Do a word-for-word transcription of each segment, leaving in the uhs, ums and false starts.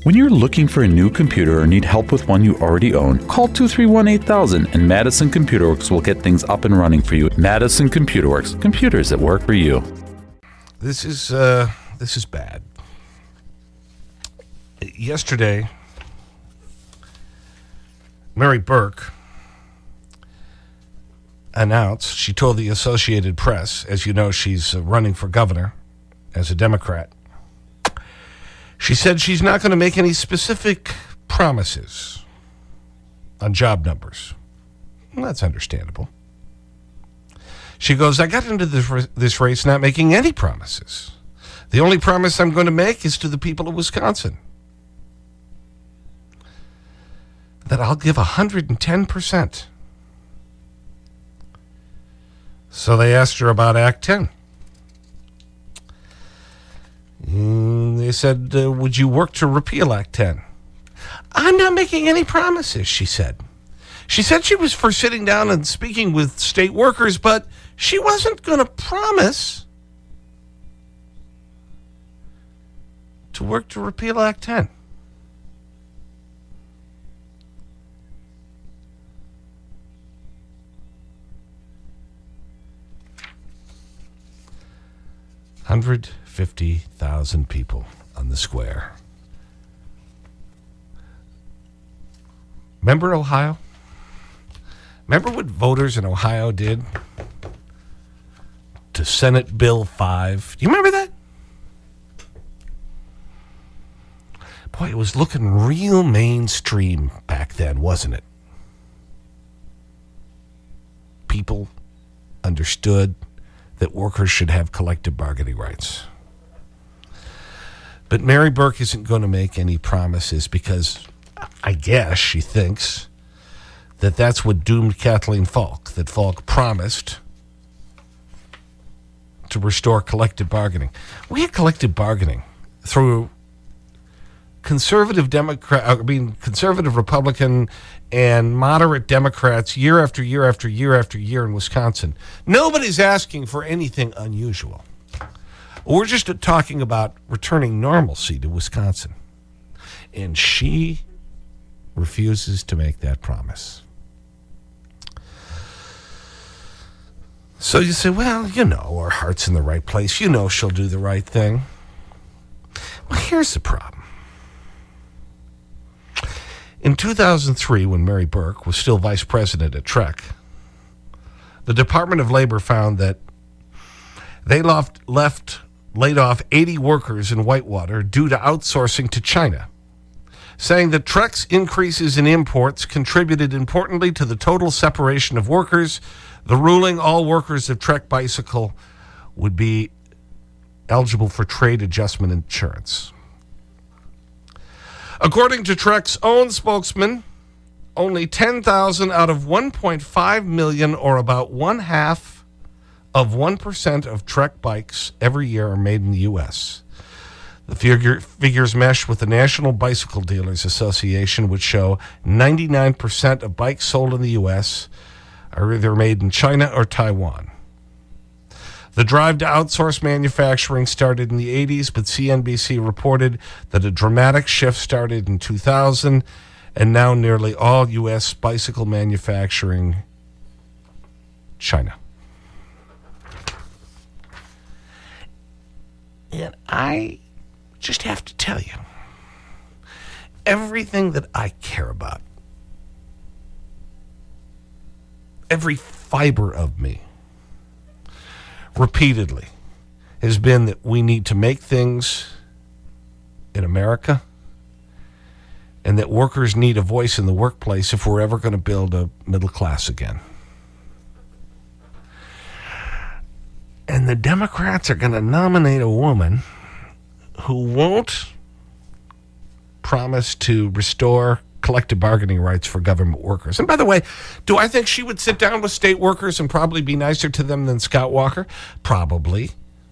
When you're looking for a new computer or need help with one you already own, call two three one, eight thousand and Madison Computer Works will get things up and running for you. Madison Computer Works, computers that work for you. This is, uh, this is bad. Yesterday, Mary Burke announced, she told the Associated Press, as you know, she's running for governor as a Democrat. She said she's not going to make any specific promises on job numbers. Well, that's understandable. She goes, I got into this, this race not making any promises. The only promise I'm going to make is to the people of Wisconsin that I'll give one hundred ten percent. So they asked her about Act ten. Mm, they said, uh, would you work to repeal Act ten? I'm not making any promises, she said. She said she was for sitting down and speaking with state workers, but she wasn't going to promise to work to repeal Act ten. one hundred fifty thousand people on the square. Remember Ohio? Remember what voters in Ohio did to Senate Bill five? Do you remember that? Boy, it was looking real mainstream back then, wasn't it? People understood that workers should have collective bargaining rights. But Mary Burke isn't going to make any promises because I guess she thinks that that's what doomed Kathleen Falk, that Falk promised to restore collective bargaining. We had collective bargaining through conservative Democrat, I mean, conservative Republican and moderate Democrats year after year after year after year in Wisconsin. Nobody's asking for anything unusual. We're just talking about returning normalcy to Wisconsin. And she refuses to make that promise. So you say, well, you know, her heart's in the right place. You know she'll do the right thing. Well, here's the problem. In two thousand three, when Mary Burke was still vice president at Trek, the Department of Labor found that they left, left laid off eighty workers in Whitewater due to outsourcing to China, saying that Trek's increases in imports contributed importantly to the total separation of workers. The ruling, all workers of Trek Bicycle would be eligible for trade adjustment insurance. According to Trek's own spokesman, only ten thousand out of one point five million, or about one half of one percent of Trek bikes every year are made in the U S The figure, figures mesh with the National Bicycle Dealers Association, which show ninety-nine percent of bikes sold in the U S are either made in China or Taiwan. The drive to outsource manufacturing started in the eighties, but C N B C reported that a dramatic shift started in two thousand, and now nearly all U S bicycle manufacturing, China. And I just have to tell you, everything that I care about, every fiber of me, repeatedly, has been that we need to make things in America and that workers need a voice in the workplace if we're ever going to build a middle class again. And the Democrats are going to nominate a woman who won't promise to restore collective bargaining rights for government workers. And by the way, do I think she would sit down with state workers and probably be nicer to them than Scott Walker? Probably.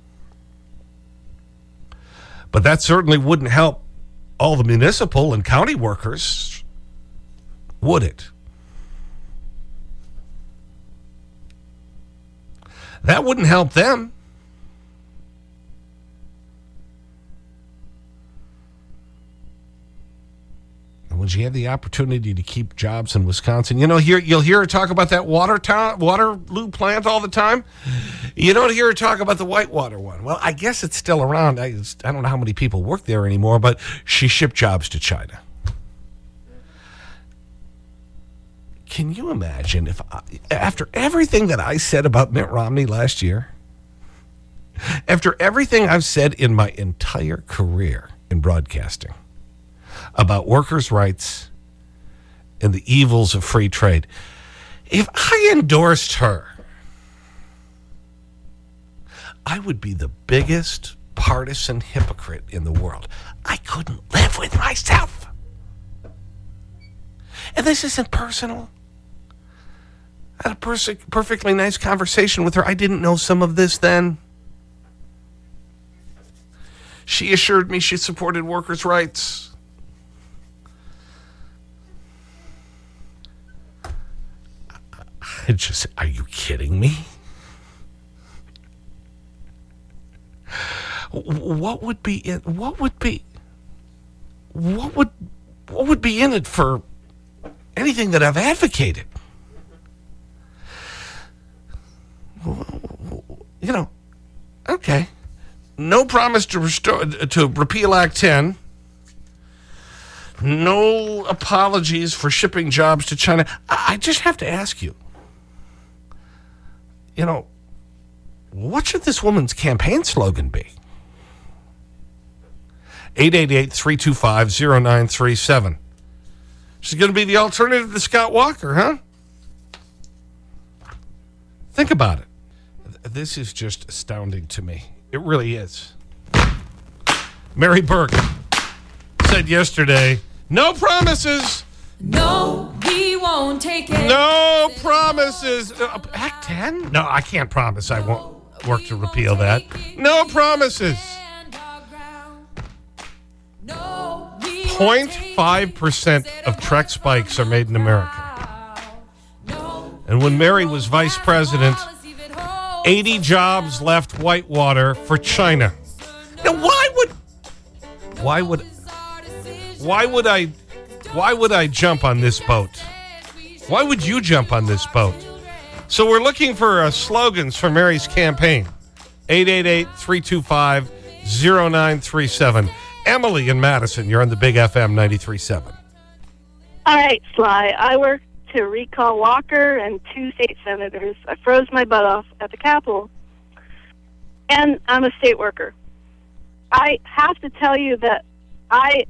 But that certainly wouldn't help all the municipal and county workers, would it? That wouldn't help them. when she had the opportunity to keep jobs in Wisconsin. You know, here, you'll hear her talk about that water Waterloo plant all the time. You don't hear her talk about the Whitewater one. Well, I guess it's still around. I, I don't know how many people work there anymore, but she shipped jobs to China. Can you imagine if, I, after everything that I said about Mitt Romney last year, after everything I've said in my entire career in broadcasting about workers' rights and the evils of free trade, if I endorsed her, I would be the biggest partisan hypocrite in the world. I couldn't live with myself. And this isn't personal. I had a pers perfectly nice conversation with her. I didn't know some of this then. She assured me she supported workers' rights. I just, are you kidding me? What would be in, what would be, what would, what would be in it for anything that I've advocated? You know, okay. No promise to restore, to repeal Act ten. No apologies for shipping jobs to China. I just have to ask you, you know, what should this woman's campaign slogan be? eight eight eight, three two five, zero nine three seven. She's going to be the alternative to Scott Walker, huh? Think about it. This is just astounding to me. It really is. Mary Burke said yesterday, no promises. No, he won't take it. No promises. Uh, Act ten? No, I can't promise I won't work to repeal that. No promises. zero point five percent of Trex bikes are made in America. And when Mary was vice president, eighty jobs left Whitewater for China. Now, why would, why would, why would I, why would I jump on this boat? Why would you jump on this boat? So we're looking for uh, slogans for Mary's campaign. eight eight eight, three two five, zero nine three seven. Emily in Madison, you're on the Big F M ninety-three point seven. All right, Sly. I work to recall Walker and two state senators. I froze my butt off at the Capitol. And I'm a state worker. I have to tell you that I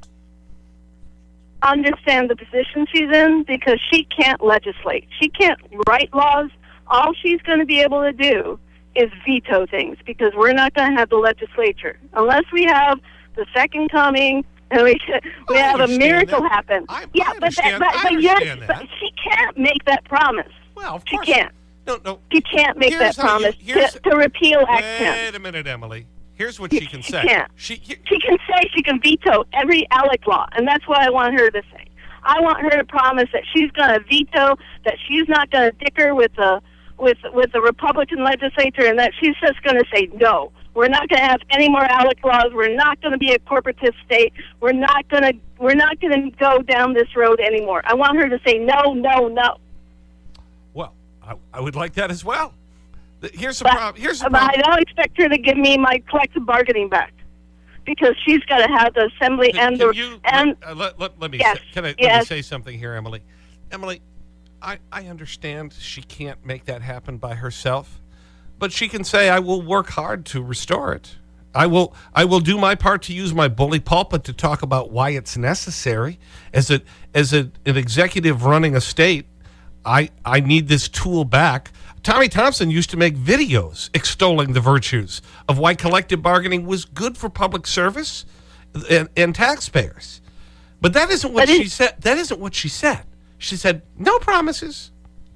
understand the position she's in because she can't legislate. She can't write laws. All she's going to be able to do is veto things because we're not going to have the legislature. Unless we have the second coming and we, we have a miracle that. happen. I, yeah, I but, that, but, but, yes, that. but she can't make that promise. Well, of she course. can't. No, no. She can't make Here's that promise you, to, to repeal Act ten. Wait a minute, Emily. Here's what She, she can she say. Can't. She, he, she can say she can veto every ALEC law, and that's what I want her to say. I want her to promise that she's going to veto, that she's not going to dicker with the with with the Republican legislature, and that she's just going to say no. We're not going to have any more ALEC laws. We're not going to be a corporatist state. We're not going to we're not going to go down this road anymore. I want her to say no, no, no. Well, I, I would like that as well. Here's the But, problem. Here's the but problem. I don't expect her to give me my collective bargaining back because she's got to have the assembly Can, and can the you, and let, uh, let, let, let me yes, say, can I let yes. me say something here, Emily? Emily, I, I understand she can't make that happen by herself, but she can say, I will work hard to restore it. I will, I will do my part to use my bully pulpit to talk about why it's necessary. As, a, as a, an executive running a state, I, I need this tool back. Tommy Thompson used to make videos extolling the virtues of why collective bargaining was good for public service and, and taxpayers. But that isn't what she said. That isn't what she said. She said, no promises.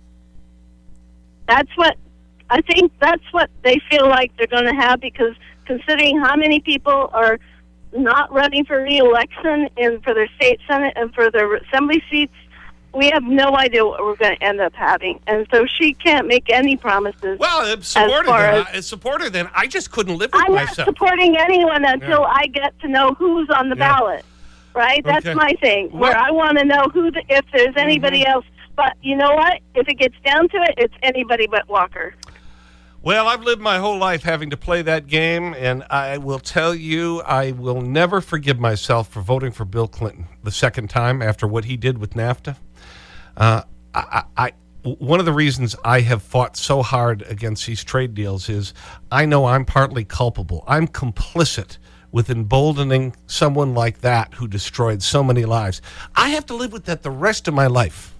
That's what I think that's what they feel like they're going to have because considering how many people are not running for re-election and for their state senate and for their assembly seats, we have no idea what we're going to end up having. And so she can't make any promises. Well, support her then. Support her then. I just couldn't live with I'm myself. not supporting anyone until Yeah. I get to know who's on the Yeah. ballot. right? That's Okay. my thing. What- Where I want to know who, the, if there's anybody else. But you know what? If it gets down to it, it's anybody but Walker. Well, I've lived my whole life having to play that game, and I will tell you, I will never forgive myself for voting for Bill Clinton the second time after what he did with NAFTA. Uh, I, I, one of the reasons I have fought so hard against these trade deals is I know I'm partly culpable. I'm complicit with emboldening someone like that who destroyed so many lives. I have to live with that the rest of my life.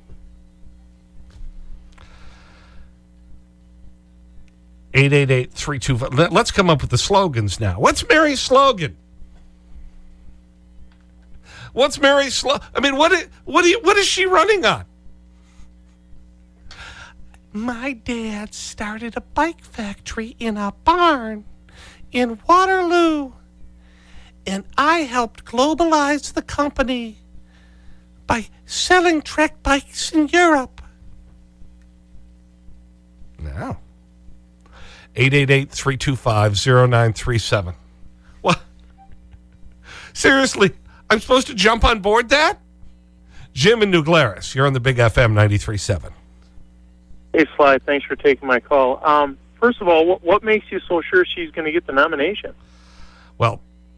eight eight eight, three two five. Let's come up with the slogans now. What's Mary's slogan? What's Mary's slogan? I mean, what is, what, do you, what is she running on? My dad started a bike factory in a barn in Waterloo, and I helped globalize the company by selling Trek bikes in Europe. Now. eight eight eight, three two five, zero nine three seven. What? Seriously, I'm supposed to jump on board that? Jim in New Glarus, you're on the Big F M ninety-three point seven. Hey, Sly, thanks for taking my call. Um, first of all, what, what makes you so sure she's going to get the nomination? Well,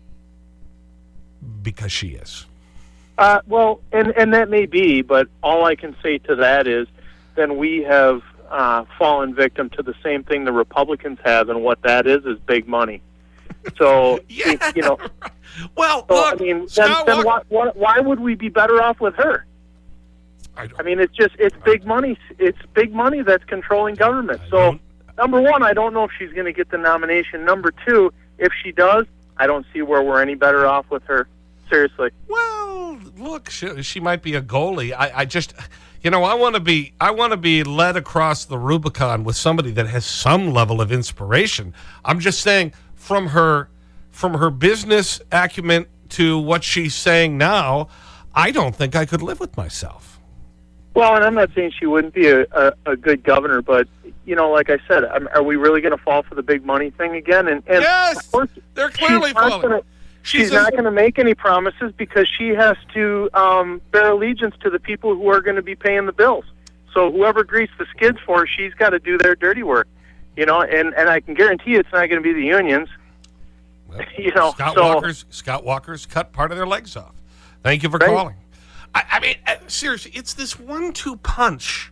because she is. Uh, well, and, and that may be, but all I can say to that is then we have uh, fallen victim to the same thing the Republicans have, and what that is is big money. So, Yeah. you know, Well, so, look, I mean, then, Scott then Walker- why, why, why would we be better off with her? I don't- I mean, it's just, it's big money. It's big money that's controlling government. I So, don't- number one, I don't know if she's going to get the nomination. Number two, if she does, I don't see where we're any better off with her. Seriously. Well, look, she, she might be a goalie. I, I just, you know, I want to be, I want to be led across the Rubicon with somebody that has some level of inspiration. I'm just saying, from her, from her business acumen to what she's saying now, I don't think I could live with myself. Well, and I'm not saying she wouldn't be a, a, a good governor, but, you know, like I said, um, are we really going to fall for the big money thing again? And, and Yes, of course, they're clearly she's not falling. gonna- She's She's a- not going to make any promises because she has to um, bear allegiance to the people who are going to be paying the bills. So whoever greased the skids for her, she's got to do their dirty work, you know. And, and I can guarantee you it's not going to be the unions. Well, You know, Scott so- Walker's Scott Walker's cut part of their legs off. Thank you for Right. calling. I, I mean, uh, seriously, it's this one-two punch,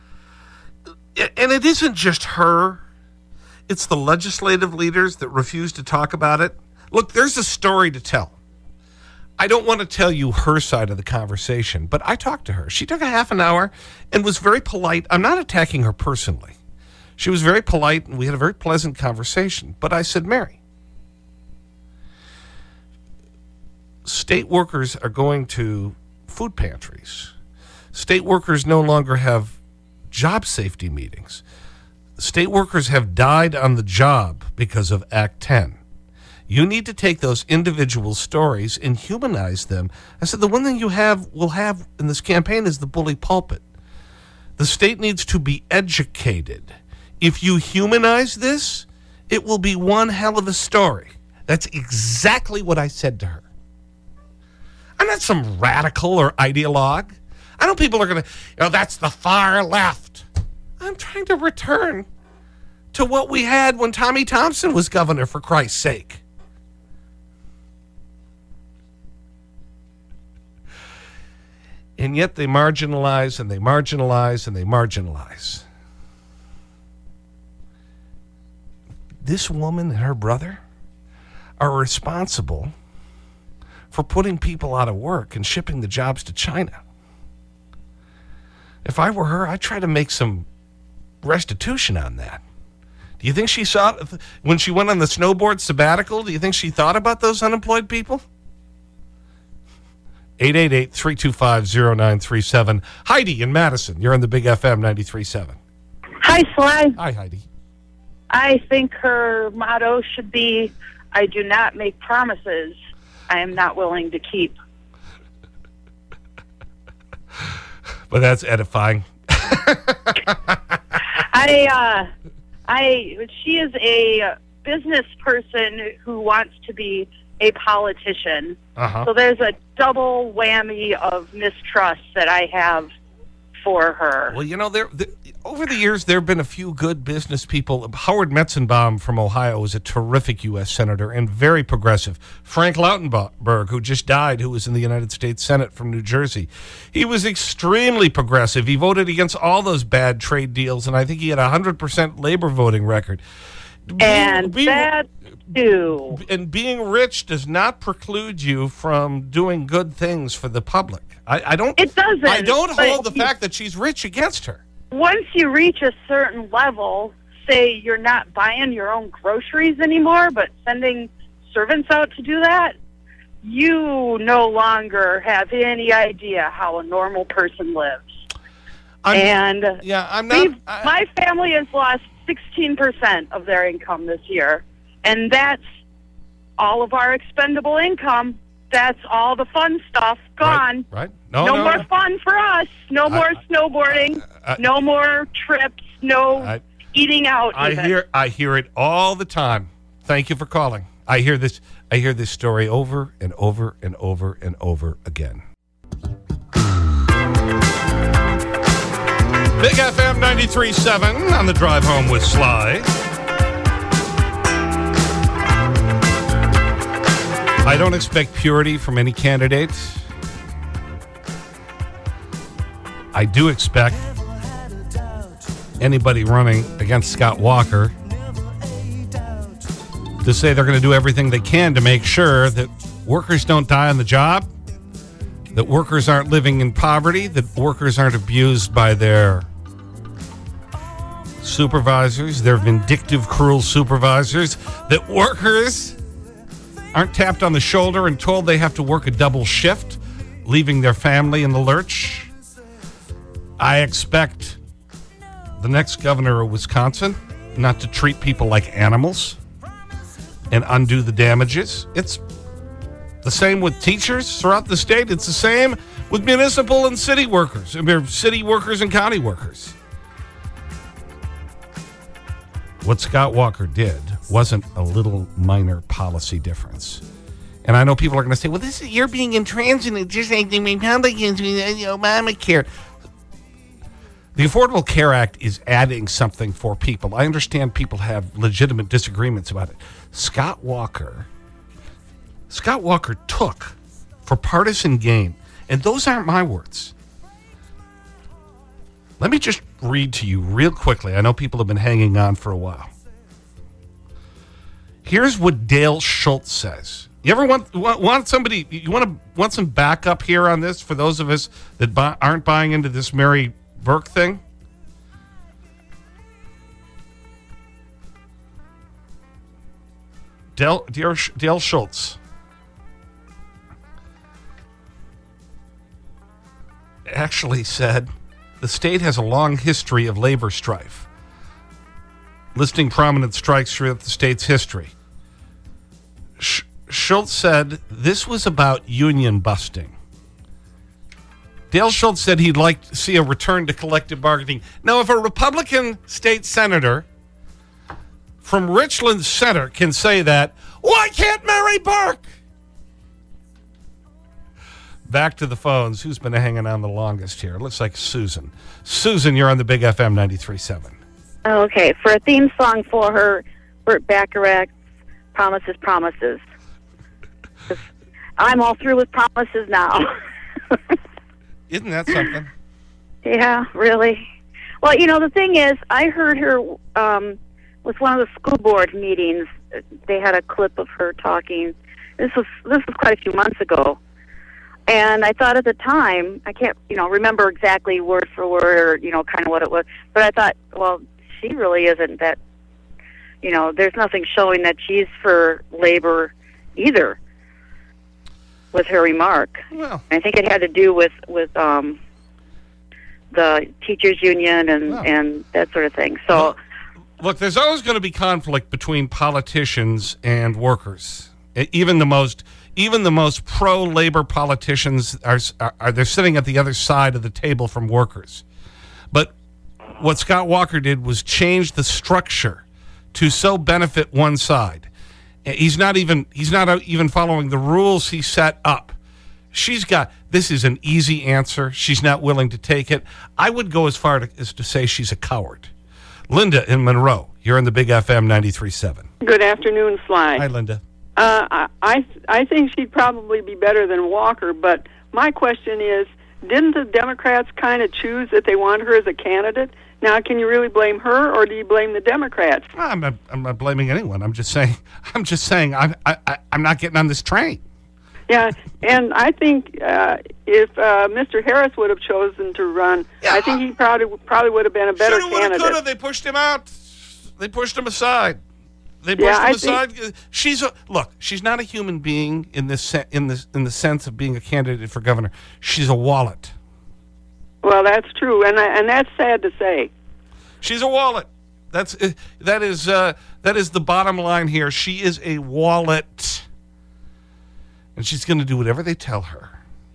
and it isn't just her. It's the legislative leaders that refuse to talk about it. Look, there's a story to tell. I don't want to tell you her side of the conversation, but I talked to her. She took a half an hour and was very polite. I'm not attacking her personally. She was very polite, and we had a very pleasant conversation. But I said, Mary, state workers are going to food pantries. State workers no longer have job safety meetings. State workers have died on the job because of Act ten. You need to take those individual stories and humanize them. I said, the one thing you have will have in this campaign is the bully pulpit. The state needs to be educated. If you humanize this, it will be one hell of a story. That's exactly what I said to her. I'm not some radical or ideologue. I know people are going to, you know, that's the far left. I'm trying to return to what we had when Tommy Thompson was governor, for Christ's sake. And yet they marginalize and they marginalize and they marginalize. This woman and her brother are responsible for putting people out of work and shipping the jobs to China. If I were her, I'd try to make some restitution on that. Do you think she saw, when she went on the snowboard sabbatical, do you think she thought about those unemployed people? eight eight eight, three two five, zero nine three seven. Heidi in Madison, you're on the Big F M ninety-three point seven. Hi, Sly. Hi, Heidi. I think her motto should be, I do not make promises I am not willing to keep. But that's edifying. I, uh, I, she is a business person who wants to be a politician. Uh-huh. So there's a double whammy of mistrust that I have for her. Well, you know, there, there, over the years, there have been a few good business people. Howard Metzenbaum from Ohio was a terrific U S senator and very progressive. Frank Lautenberg, who just died, who was in the United States Senate from New Jersey. He was extremely progressive. He voted against all those bad trade deals, and I think he had a one hundred percent labor voting record. And being, that, too. And being rich does not preclude you from doing good things for the public. I, I don't, It doesn't. I don't hold the you, fact that she's rich against her. Once you reach a certain level, say you're not buying your own groceries anymore, but sending servants out to do that, you no longer have any idea how a normal person lives. I'm, and yeah, I'm not. I, my family has lost sixteen percent of their income this year, and that's all of our expendable income. That's all the fun stuff gone. Right. right. No, no, no more no. fun for us. No I, more snowboarding. I, I, no more trips. No I, eating out. I even. hear. I hear it all the time. Thank you for calling. I hear this. I hear this story over and over and over and over again. Big F M ninety-three point seven on the drive home with Sly. I don't expect purity from any candidate. I do expect anybody running against Scott Walker to say they're going to do everything they can to make sure that workers don't die on the job, that workers aren't living in poverty, that workers aren't abused by their supervisors, their vindictive, cruel supervisors, that workers aren't tapped on the shoulder and told they have to work a double shift, leaving their family in the lurch. I expect the next governor of Wisconsin not to treat people like animals and undo the damages. It's the same with teachers throughout the state. It's the same with municipal and city workers, I mean, city workers and county workers. What Scott Walker did wasn't a little minor policy difference. And I know people are going to say, well, this is, you're being intransigent, just like the Republicans with Obamacare. The Affordable Care Act is adding something for people. I understand people have legitimate disagreements about it. Scott Walker, Scott Walker took for partisan gain, and those aren't my words. Let me just read to you real quickly. I know people have been hanging on for a while. Here's what Dale Schultz says. You ever want, want, want somebody, you want to want some backup here on this for those of us that buy, aren't buying into this Mary Burke thing? Dale, Dale, Dale Schultz actually said the state has a long history of labor strife, listing prominent strikes throughout the state's history. Sh Schultz said this was about union busting. Dale Schultz said he'd like to see a return to collective bargaining. Now, if a Republican state senator from Richland Center can say that, why can't Mary Burke? Back to the phones. Who's been hanging on the longest here? It looks like Susan. Susan, you're on the Big F M ninety-three point seven. Okay, for a theme song for her, Burt Bacharach's Promises, Promises. I'm all through with promises now. Isn't that something? Yeah, really. Well, you know, the thing is, I heard her um, with one of the school board meetings. They had a clip of her talking. This was this was quite a few months ago. And I thought at the time, I can't, you know, remember exactly word for word or, you know, kind of what it was. But I thought, well, she really isn't that, you know, there's nothing showing that she's for labor either with her remark. Well, I think it had to do with, with um, the teachers union and, well, and that sort of thing. So, well, look, there's always going to be conflict between politicians and workers. Even the most... Even the most pro-labor politicians are, are, are they're sitting at the other side of the table from workers. But what Scott Walker did was change the structure to so benefit one side. He's not even, he's not even following the rules he set up. She's got, this is an easy answer. She's not willing to take it. I would go as far to, as to say she's a coward. Linda in Monroe, you're in the Big F M ninety-three point seven. Good afternoon, Sly. Hi, Linda. Uh, I, I think she'd probably be better than Walker, but my question is, didn't the Democrats kind of choose that they want her as a candidate? Now, can you really blame her, or do you blame the Democrats? I'm not, I'm not blaming anyone. I'm just saying, I'm just saying I'm, I, I, I'm not getting on this train. Yeah, and I think uh, if uh, Mister Harris would have chosen to run, yeah, I think he probably probably would have been a better shoulda, candidate. Woulda, coulda. They pushed him out. They pushed him aside. They pushed yeah, him I aside. Think, she's a, look. She's not a human being in this in this in the sense of being a candidate for governor. She's a wallet. Well, that's true, and I, and that's sad to say. She's a wallet. That's that is uh, that is the bottom line here. She is a wallet. And she's going to do whatever they tell her.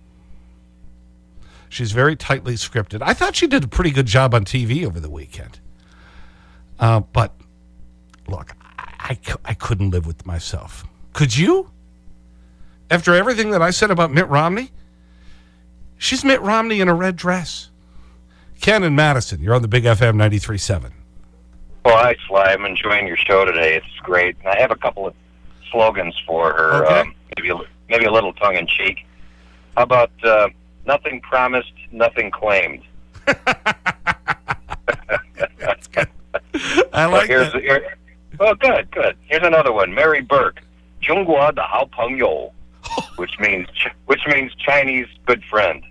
She's very tightly scripted. I thought she did a pretty good job on T V over the weekend. Uh, but, look, I, I, I couldn't live with myself. Could you? After everything that I said about Mitt Romney? She's Mitt Romney in a red dress. Ken and Madison, you're on the Big F M ninety-three point seven. Well, hi, Sly. I'm enjoying your show today. It's great. And I have a couple of slogans for her. Okay. Um, maybe a, maybe a little tongue-in-cheek. How about uh, nothing promised, nothing claimed? That's good. I like well, that. Here, well, good, good. Here's another one. Mary Burke, 中国的好朋友, which means which means Chinese good friend.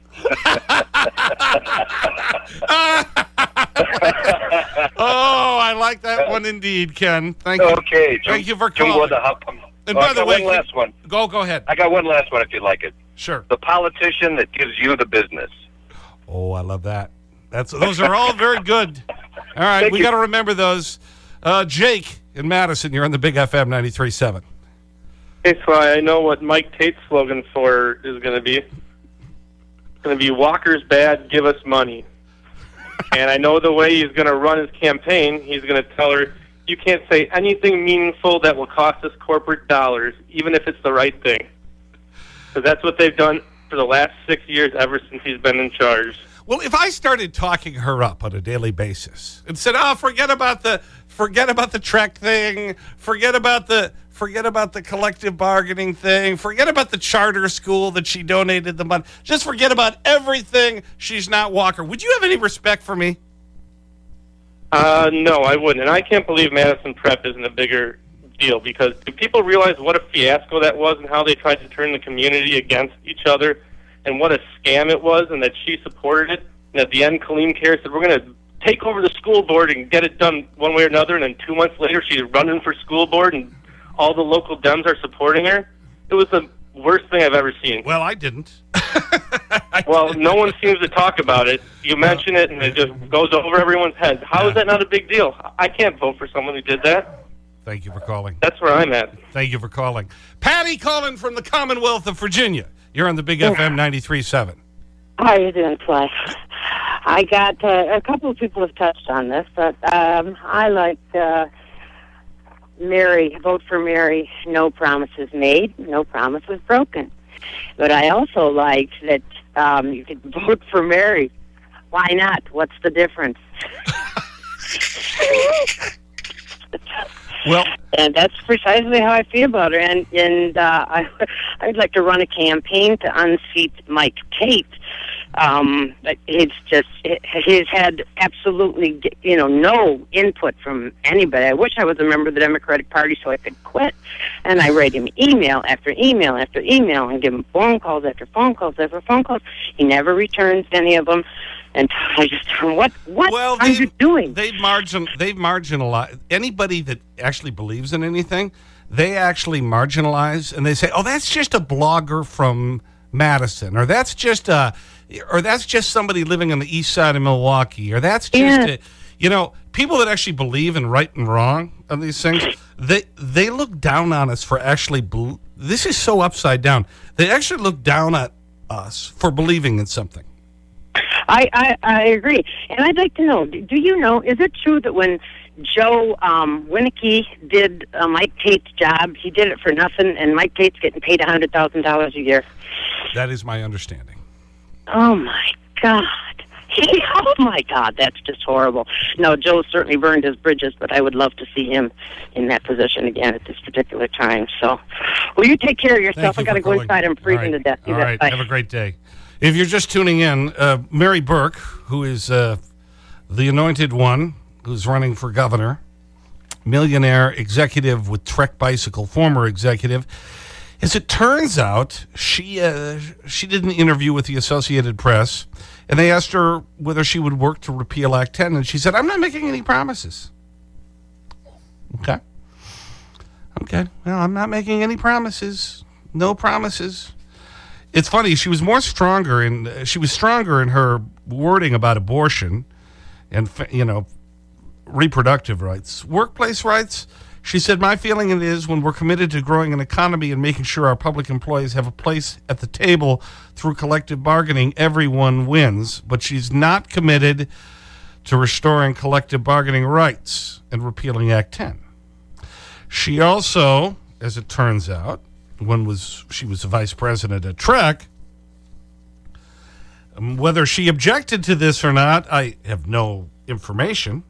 Oh, I like that one indeed, Ken. Thank you. Okay. Thank you for calling. And oh, by I the got way, one last one. Go, go ahead. I got one last one if you'd like it. Sure. The politician that gives you the business. Oh, I love that. That's those are all very good. All right, Thank we got to remember those. Uh, Jake in Madison, you're on the Big F M ninety-three point seven. Hey, Sly, I know what Mike Tate's slogan for is going to be. It's going to be Walker's bad, give us money. And I know the way he's going to run his campaign, he's going to tell her, you can't say anything meaningful that will cost us corporate dollars, even if it's the right thing. Because that's what they've done for the last six years, ever since he's been in charge. Well, if I started talking her up on a daily basis and said, "Oh, forget about the forget about the Trek thing, forget about the forget about the collective bargaining thing, forget about the charter school that she donated the money, just forget about everything. She's not Walker." Would you have any respect for me? Uh, no, I wouldn't. And I can't believe Madison Prep isn't a bigger deal, because do people realize what a fiasco that was and how they tried to turn the community against each other and what a scam it was, and that she supported it? And at the end, Colleen Kerr said, we're going to take over the school board and get it done one way or another, and then two months later she's running for school board and all the local Dems are supporting her. It was the worst thing I've ever seen. Well, I didn't. I well, didn't. No one seems to talk about it. You mention it, and it just goes over everyone's heads. How is that not a big deal? I can't vote for someone who did that. Thank you for calling. That's where I'm at. Thank you for calling. Patty calling from the Commonwealth of Virginia. You're on the Big F M ninety-three point seven. How are you doing, Sly? I got uh, a couple of people have touched on this, but um, I like uh, Mary, vote for Mary, no promises made, no promises broken. But I also liked that um, you could vote for Mary. Why not? What's the difference? Well, and that's precisely how I feel about her. And and uh, I, I'd like to run a campaign to unseat Mike Tate. Um, it's just it, he's had absolutely you know no input from anybody. I wish I was a member of the Democratic Party so I could quit. And I write him email after email after email and give him phone calls after phone calls after phone calls. He never returns any of them. And I just, what, what well, are you doing? They've, margin, they've marginalized anybody that actually believes in anything. They actually marginalize, and they say, oh, that's just a blogger from Madison, or that's just a, or that's just somebody living on the east side of Milwaukee, or that's just, yeah. a, you know, people that actually believe in right and wrong on these things, they, they look down on us for actually, this is so upside down. They actually look down at us for believing in something. I, I, I agree. And I'd like to know, do you know, is it true that when Joe um, Winnicke did uh, Mike Tate's job. He did it for nothing, and Mike Tate's getting paid one hundred thousand dollars a year. That is my understanding. Oh, my God. Oh, my God, that's just horrible. No, Joe certainly burned his bridges, but I would love to see him in that position again at this particular time. So, well, you take care of yourself. You I got to go calling. inside. I'm freezing right. to death. All right, Bye. have a great day. If you're just tuning in, uh, Mary Burke, who is uh, the anointed one, who's running for governor, millionaire executive with Trek Bicycle, former executive. As it turns out, she, uh, she did an interview with the Associated Press, and they asked her whether she would work to repeal Act ten, and she said, I'm not making any promises. Okay. Okay. Well, I'm not making any promises. No promises. It's funny, she was more stronger in, uh, she was stronger in her wording about abortion and, you know, reproductive rights. Workplace rights, she said, my feeling it is when we're committed to growing an economy and making sure our public employees have a place at the table through collective bargaining, everyone wins. But she's not committed to restoring collective bargaining rights and repealing Act ten. She also, as it turns out, when was she was the vice president at Trek, um, whether she objected to this or not, I have no information.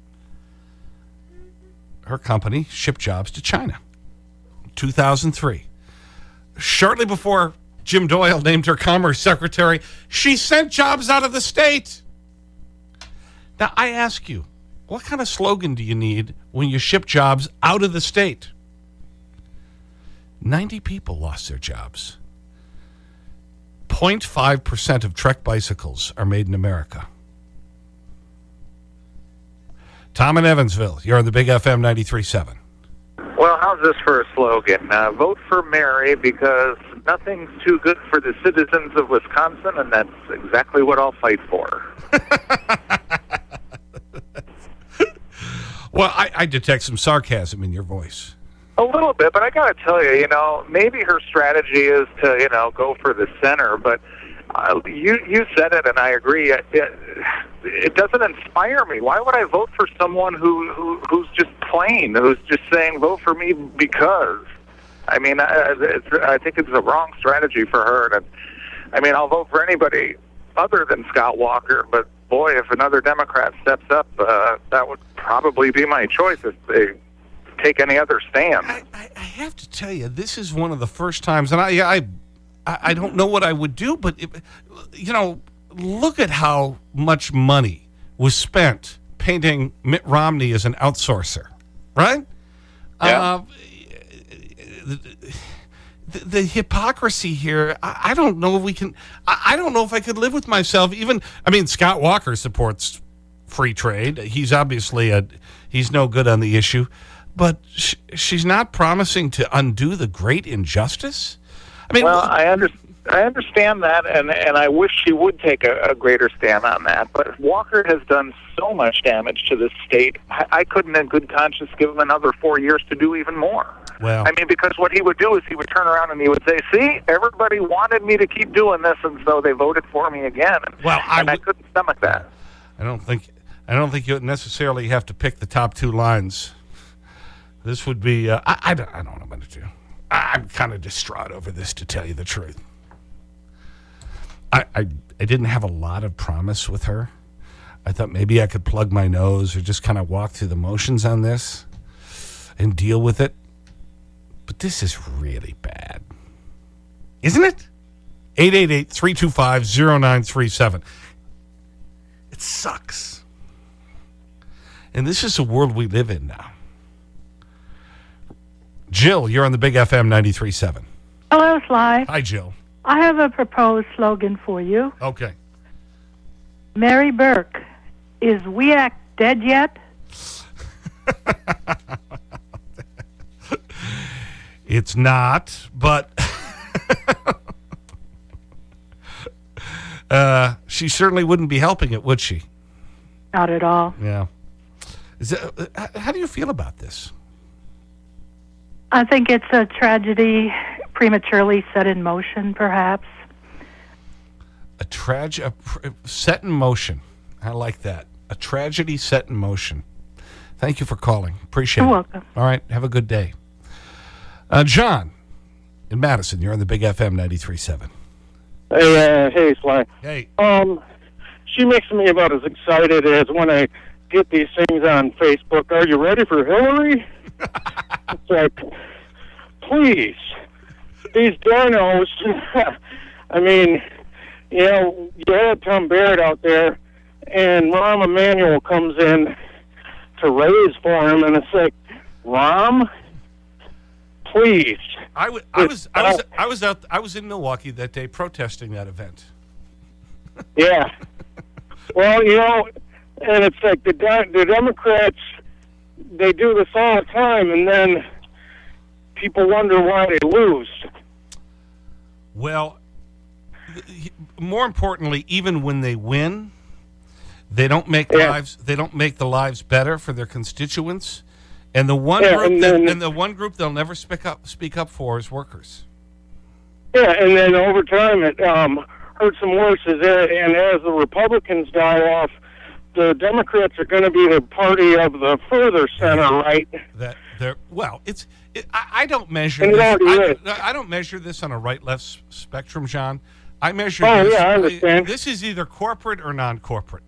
Her company shipped jobs to China. two thousand three. Shortly before Jim Doyle named her Commerce Secretary, she sent jobs out of the state. Now, I ask you, what kind of slogan do you need when you ship jobs out of the state? ninety people lost their jobs. zero point five percent of Trek bicycles are made in America. Tom in Evansville, you're on the Big F M ninety-three point seven. Well, how's this for a slogan? Uh, vote for Mary because nothing's too good for the citizens of Wisconsin, and that's exactly what I'll fight for. Well, I, I detect some sarcasm in your voice. A little bit, but I got to tell you, you know, maybe her strategy is to, you know, go for the center, but uh, you you said it, and I agree. It, it, it doesn't inspire me. Why would I vote for someone who, who who's just plain, who's just saying, vote for me because? I mean, I, it's, I think it's a wrong strategy for her. And I mean, I'll vote for anybody other than Scott Walker, but boy, if another Democrat steps up, uh, that would probably be my choice if they take any other stand. I, I, I have to tell you, this is one of the first times, and I, I, I don't know what I would do, but, it, you know, look at how much money was spent painting Mitt Romney as an outsourcer, right? Yeah. Uh, the, the, the hypocrisy here, I, I don't know if we can, I, I don't know if I could live with myself. Even, I mean, Scott Walker supports free trade. He's obviously a, he's no good on the issue. But sh she's not promising to undo the great injustice? I mean, well, I, under I understand that, and, and I wish she would take a, a greater stand on that. But Walker has done so much damage to the state, I, I couldn't in good conscience give him another four years to do even more. Well, I mean, because what he would do is he would turn around and he would say, see, everybody wanted me to keep doing this, and so they voted for me again. And, well, I, and I couldn't stomach that. I don't think, I don't think you necessarily have to pick the top two lines. This would be, uh, I, I, don't, I don't know what I'm going to do. I, I'm kind of distraught over this, to tell you the truth. I, I, I didn't have a lot of promise with her. I thought maybe I could plug my nose or just kind of walk through the motions on this and deal with it. But this is really bad. Isn't it? eight eight eight, three two five, zero nine three seven. It sucks. And this is the world we live in now. Jill, you're on the Big F M ninety-three point seven. Hello, Sly. Hi, Jill. I have a proposed slogan for you. Okay. Mary Burke, is W E A C dead yet? It's not, but uh, she certainly wouldn't be helping it, would she? Not at all. Yeah. Is that, uh, how do you feel about this? I think it's a tragedy prematurely set in motion, perhaps. A tragedy set in motion. I like that. A tragedy set in motion. Thank you for calling. Appreciate You're it. welcome. All right. Have a good day. Uh, John in Madison, you're on the Big F M ninety-three point seven. Hey, uh, hey, Sly. Hey. Um, she makes me about as excited as when I get these things on Facebook. Are you ready for Hillary? It's like, please, these donos. I mean, you know, you had Tom Barrett out there, and Rahm Emanuel comes in to raise for him, and it's like, Rahm, please. I, w I was I was I was out I was in Milwaukee that day protesting that event. Yeah. Well, you know, and it's like the de the Democrats, they do this all the time, and then people wonder why they lose. Well, more importantly, even when they win, they don't make Yeah. lives they don't make the lives better for their constituents. And the one Yeah, group and that, then- and the one group they'll never speak up speak up for is workers. Yeah, and then over time it um, hurts them worse. As and as the Republicans die off, the Democrats are going to be the party of the further center right. That they're well, it's it, I, I don't measure And it this. already I, I don't measure this on a right-left spectrum, John. I measure Oh, this. yeah, I understand. This is either corporate or non-corporate.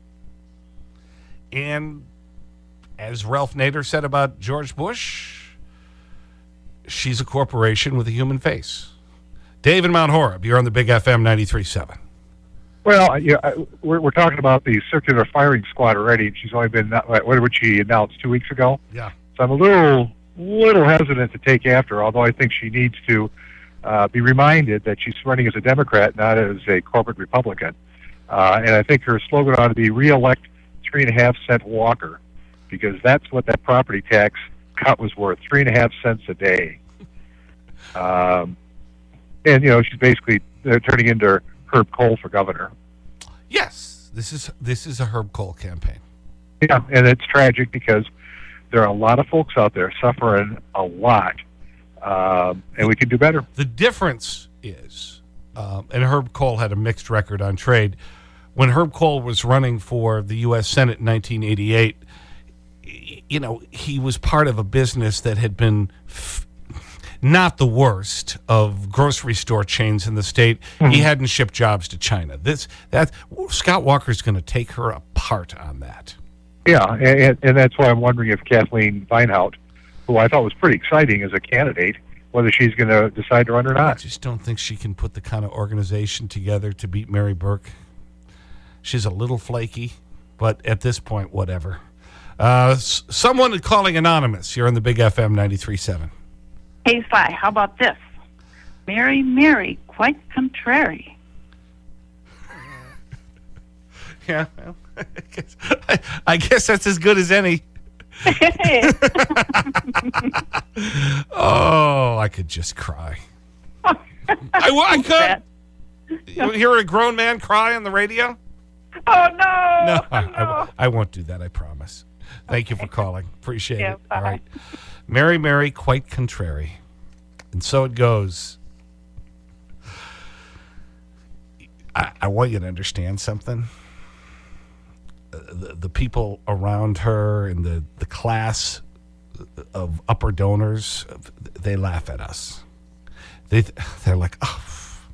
And as Ralph Nader said about George Bush, she's a corporation with a human face. Dave in Mount Horeb, you're on the Big F M ninety-three point seven. Well, yeah, I- we're, we're talking about the circular firing squad already, and she's only been, what did she announce, two weeks ago? Yeah. So I'm a little, little hesitant to take after her, although I think she needs to uh, be reminded that she's running as a Democrat, not as a corporate Republican. Uh, and I think her slogan ought to be re-elect three and a half cent Walker, because that's what that property tax cut was worth, three and a half cents a day. Um, and, you know, she's basically uh, turning into Herb Kohl for governor. Yes, this is, this is a Herb Kohl campaign. Yeah, and it's tragic because there are a lot of folks out there suffering a lot, um, and we can do better. The difference is, um, and Herb Kohl had a mixed record on trade. When Herb Kohl was running for the U S Senate in nineteen eighty-eight, you know, he was part of a business that had been f not the worst of grocery store chains in the state. Mm-hmm. He hadn't shipped jobs to China. This, that, Scott Walker's going to take her apart on that. Yeah, and, and that's why I'm wondering if Kathleen Vinehout, who I thought was pretty exciting as a candidate, whether she's going to decide to run or I not. just don't think she can put the kind of organization together to beat Mary Burke. She's a little flaky, but at this point, whatever. Uh, s someone calling anonymous. You're on the Big F M ninety-three point seven. Hey, Sly, how about this? Mary, Mary, quite contrary. Yeah, well, I, guess, I, I guess that's as good as any. Oh, I could just cry. I, I could. You hear a grown man cry on the radio? Oh, no. No, I, no. I, I won't do that, I promise. Thank you for calling. Appreciate Yeah, it. bye. All right. Mary, Mary, quite contrary. And so it goes. I, I want you to understand something. Uh, The, the people around her and the, the class of upper donors, they laugh at us. They, they're like, oh,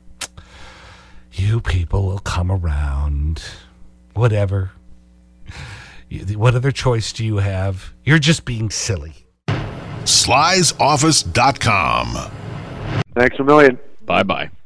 you people will come around. Whatever. You- What other choice do you have? You're just being silly. Slys Office dot com. Thanks a million. Bye-bye.